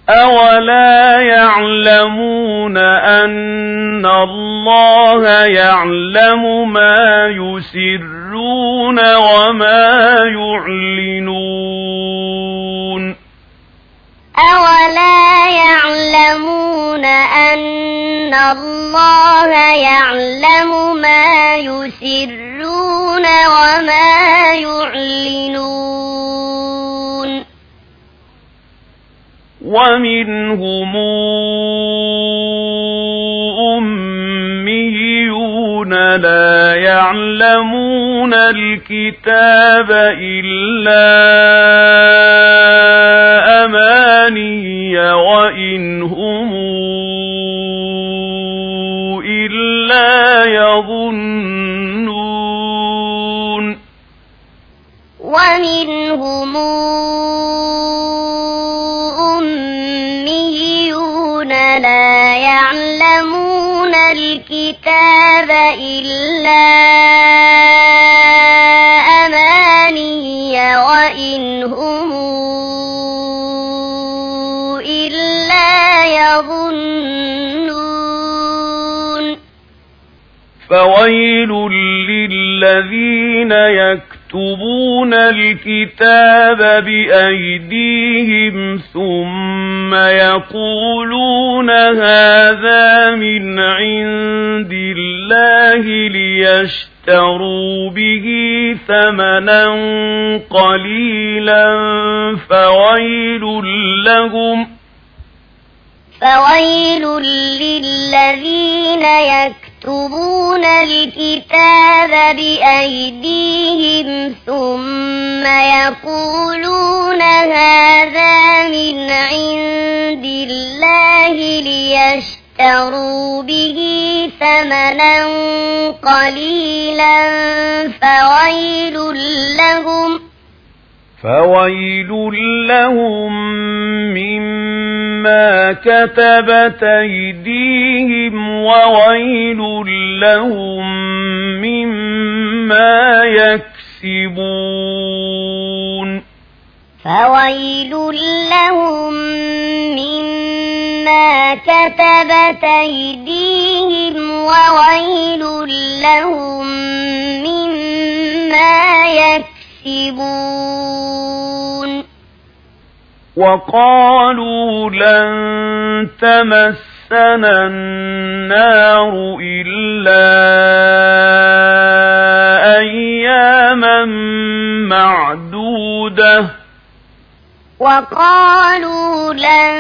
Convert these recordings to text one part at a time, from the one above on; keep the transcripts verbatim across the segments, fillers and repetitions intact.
أولا يعلمون أن الله يعلم ما يسرون وما يعلنون أولا يعلمون أن الله يعلم ما يسرون وما يعلنون ومنهم أميون لا يعلمون الكتاب إلا أماني وإن هم إلا يظنون ومنهم أميون لا يعلمون الكتاب إلا أماني وإن هم إلا يظنون فويل للذين يكتبون الكتاب بأيديهم ثم يقولون هذا من عند الله ليشتروا به ثمنا قليلا فويل لهم فويل للذين يكتبون الكتاب بأيديهم ثم يقولون هذا من عند الله ليشتروا به ثمنا قليلا فويل لهم فويل لهم مما كتبت أيديهم وويل لهم مما يكسبون فويل لهم مما كتبت أيديهم وويل لهم مما يكسبون وقالوا لن تمسنا النار إلا أياما معدودة وقالوا لن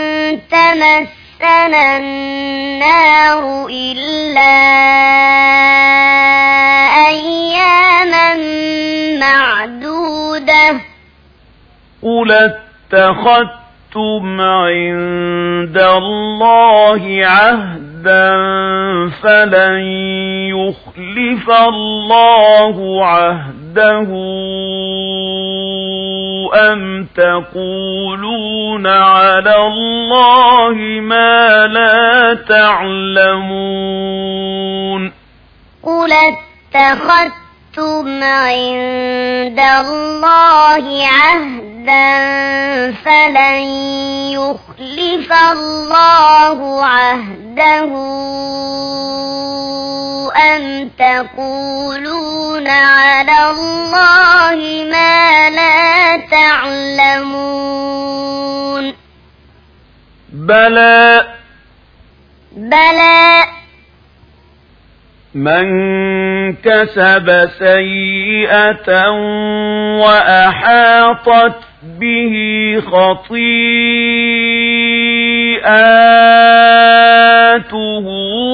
تمسنا النار إلا أياما معدودة قل اتخذتم عند الله عهدا فلن يخلف الله عهده أم تقولون على الله ما لا تعلمون قل اتخذتم عند الله عهدا فلن يخلف الله عهده أم تقولون على الله ما لا تعلمون بلى بلى من كسب سيئة وأحاطت به خطيئاته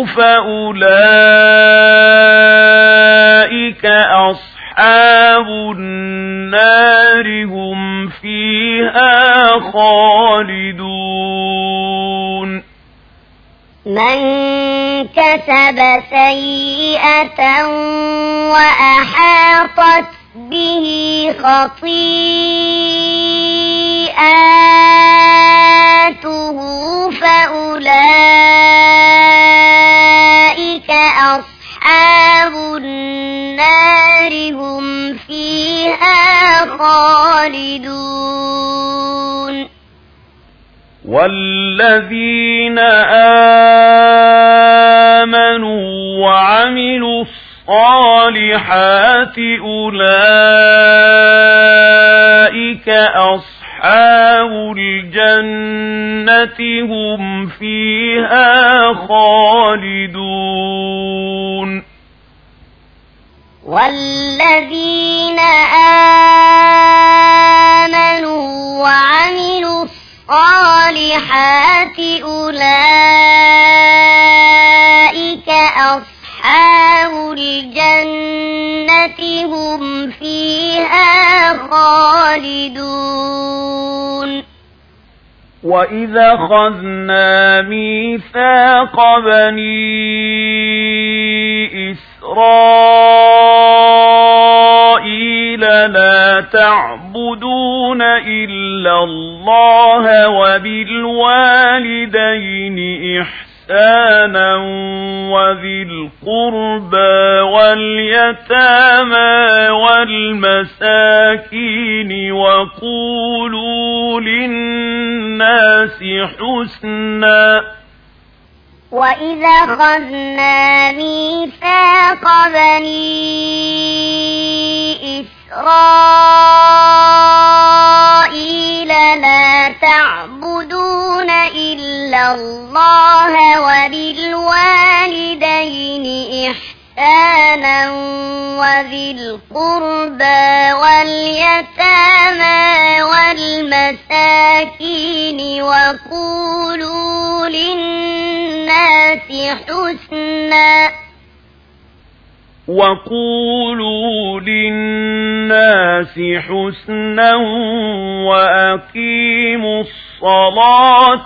فأولئك أصحاب النار هم فيها خالدون من كسب سيئة وأحاطت به خطيئاته فأولئك أصحاب النار هم فيها خالدون والذين آمنوا وعملوا الصالحات أولئك أصحاب الجنة هم فيها خالدون والذين آمنوا وعملوا الصالحات أولئك أصحاب الجنة هم فيها خالدون وإذا أخذنا ميثاق بني إسرائيل لا تعبدون إلا الله وبالوالدين إحسانا وذي القربى واليتامى والمساكين وقولوا للناس حسنا وإذا أخذنا ميثاق بني إسرائيل لا تعبدون إلا الله وبالوالدين إحسانا وذي القربى واليتامى والمساكين وقولوا للناس حسنا وقولوا للناس حسنا وأقيموا الصلاة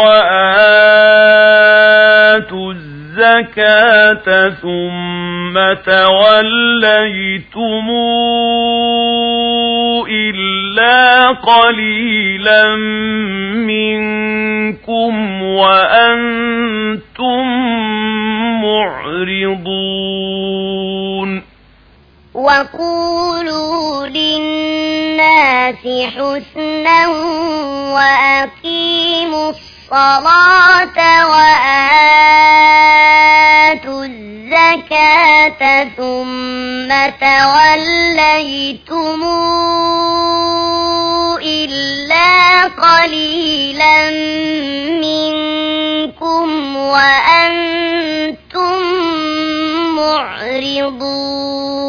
وآتوا الزكاة ثم توليتم إلا قليلا منكم وأنتم معرضون وقولوا للناس حسنا وأقيموا الصلاة وآتوا الزكاة ثم توليتم إلا قليلا منكم وأنتم معرضون